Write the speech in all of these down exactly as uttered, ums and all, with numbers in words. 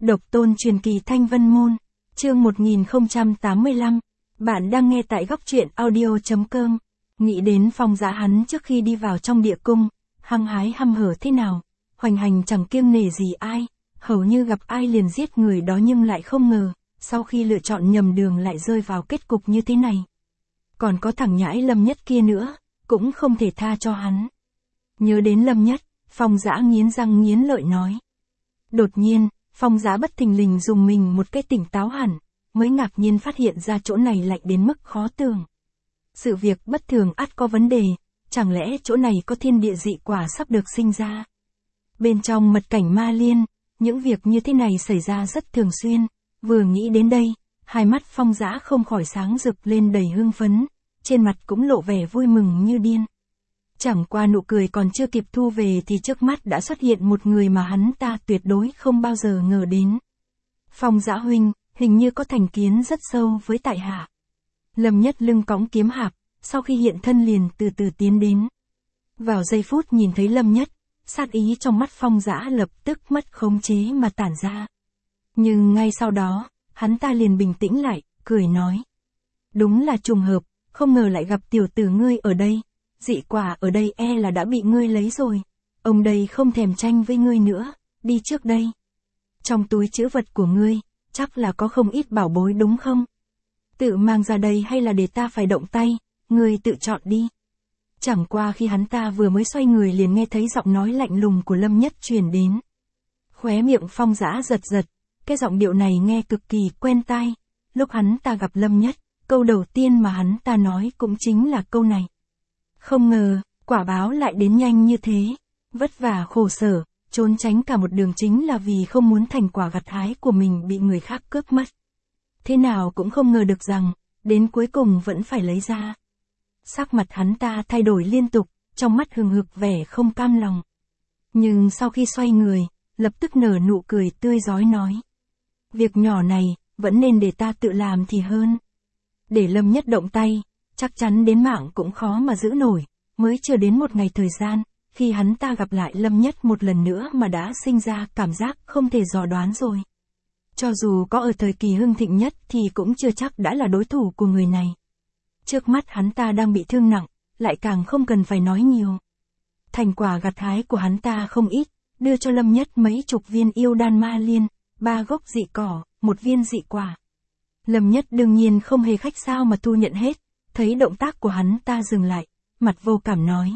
Độc tôn truyền kỳ Thanh Vân Môn, chương một nghìn không trăm tám mươi lăm, bạn đang nghe tại góc truyện audio chấm com. Nghĩ đến Phong Dã hắn trước khi đi vào trong địa cung, hăng hái hăm hở thế nào, hoành hành chẳng kiêng nể gì ai, hầu như gặp ai liền giết người đó, nhưng lại không ngờ, sau khi lựa chọn nhầm đường lại rơi vào kết cục như thế này. Còn có thằng nhãi Lâm Nhất kia nữa, cũng không thể tha cho hắn. Nhớ đến Lâm Nhất, Phong Dã nghiến răng nghiến lợi nói. Đột nhiên, Phong Dã bất thình lình dùng mình một cái tỉnh táo hẳn, mới ngạc nhiên phát hiện ra chỗ này lạnh đến mức khó tường. Sự việc bất thường ắt có vấn đề, chẳng lẽ chỗ này có thiên địa dị quả sắp được sinh ra? Bên trong mật cảnh Ma Liên, những việc như thế này xảy ra rất thường xuyên, vừa nghĩ đến đây, hai mắt Phong Dã không khỏi sáng rực lên đầy hưng phấn, trên mặt cũng lộ vẻ vui mừng như điên. Chẳng qua nụ cười còn chưa kịp thu về thì trước mắt đã xuất hiện một người mà hắn ta tuyệt đối không bao giờ ngờ đến. Phong Dã huynh, hình như có thành kiến rất sâu với tại hạ. Lâm Nhất lưng cõng kiếm hạp, sau khi hiện thân liền từ từ tiến đến. Vào giây phút nhìn thấy Lâm Nhất, sát ý trong mắt Phong Dã lập tức mất khống chế mà tản ra. Nhưng ngay sau đó, hắn ta liền bình tĩnh lại, cười nói. Đúng là trùng hợp, không ngờ lại gặp tiểu tử ngươi ở đây. Dị quả ở đây e là đã bị ngươi lấy rồi. Ông đây không thèm tranh với ngươi nữa, đi trước đây. Trong túi trữ vật của ngươi, chắc là có không ít bảo bối đúng không? Tự mang ra đây hay là để ta phải động tay, ngươi tự chọn đi. Chẳng qua khi hắn ta vừa mới xoay người liền nghe thấy giọng nói lạnh lùng của Lâm Nhất truyền đến. Khóe miệng Phong Dã giật giật, cái giọng điệu này nghe cực kỳ quen tai. Lúc hắn ta gặp Lâm Nhất, câu đầu tiên mà hắn ta nói cũng chính là câu này. Không ngờ, quả báo lại đến nhanh như thế, vất vả khổ sở, trốn tránh cả một đường chính là vì không muốn thành quả gặt hái của mình bị người khác cướp mất. Thế nào cũng không ngờ được rằng, đến cuối cùng vẫn phải lấy ra. Sắc mặt hắn ta thay đổi liên tục, trong mắt hừng hực vẻ không cam lòng. Nhưng sau khi xoay người, lập tức nở nụ cười tươi rói nói. Việc nhỏ này, vẫn nên để ta tự làm thì hơn. Để Lâm Nhất động tay, chắc chắn đến mạng cũng khó mà giữ nổi, mới chưa đến một ngày thời gian, khi hắn ta gặp lại Lâm Nhất một lần nữa mà đã sinh ra cảm giác không thể dò đoán rồi. Cho dù có ở thời kỳ hưng thịnh nhất thì cũng chưa chắc đã là đối thủ của người này. Trước mắt hắn ta đang bị thương nặng, lại càng không cần phải nói nhiều. Thành quả gặt hái của hắn ta không ít, đưa cho Lâm Nhất mấy chục viên yêu đan Ma Liên, ba gốc dị cỏ, một viên dị quả. Lâm Nhất đương nhiên không hề khách sáo mà thu nhận hết, thấy động tác của hắn ta dừng lại, mặt vô cảm nói.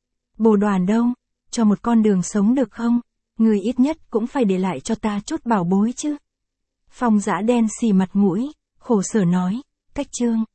Bồ Đoàn đâu, cho một con đường sống được không, người ít nhất cũng phải để lại cho ta chút bảo bối chứ. Phong Dã đen xì mặt mũi, khổ sở nói, cách chương.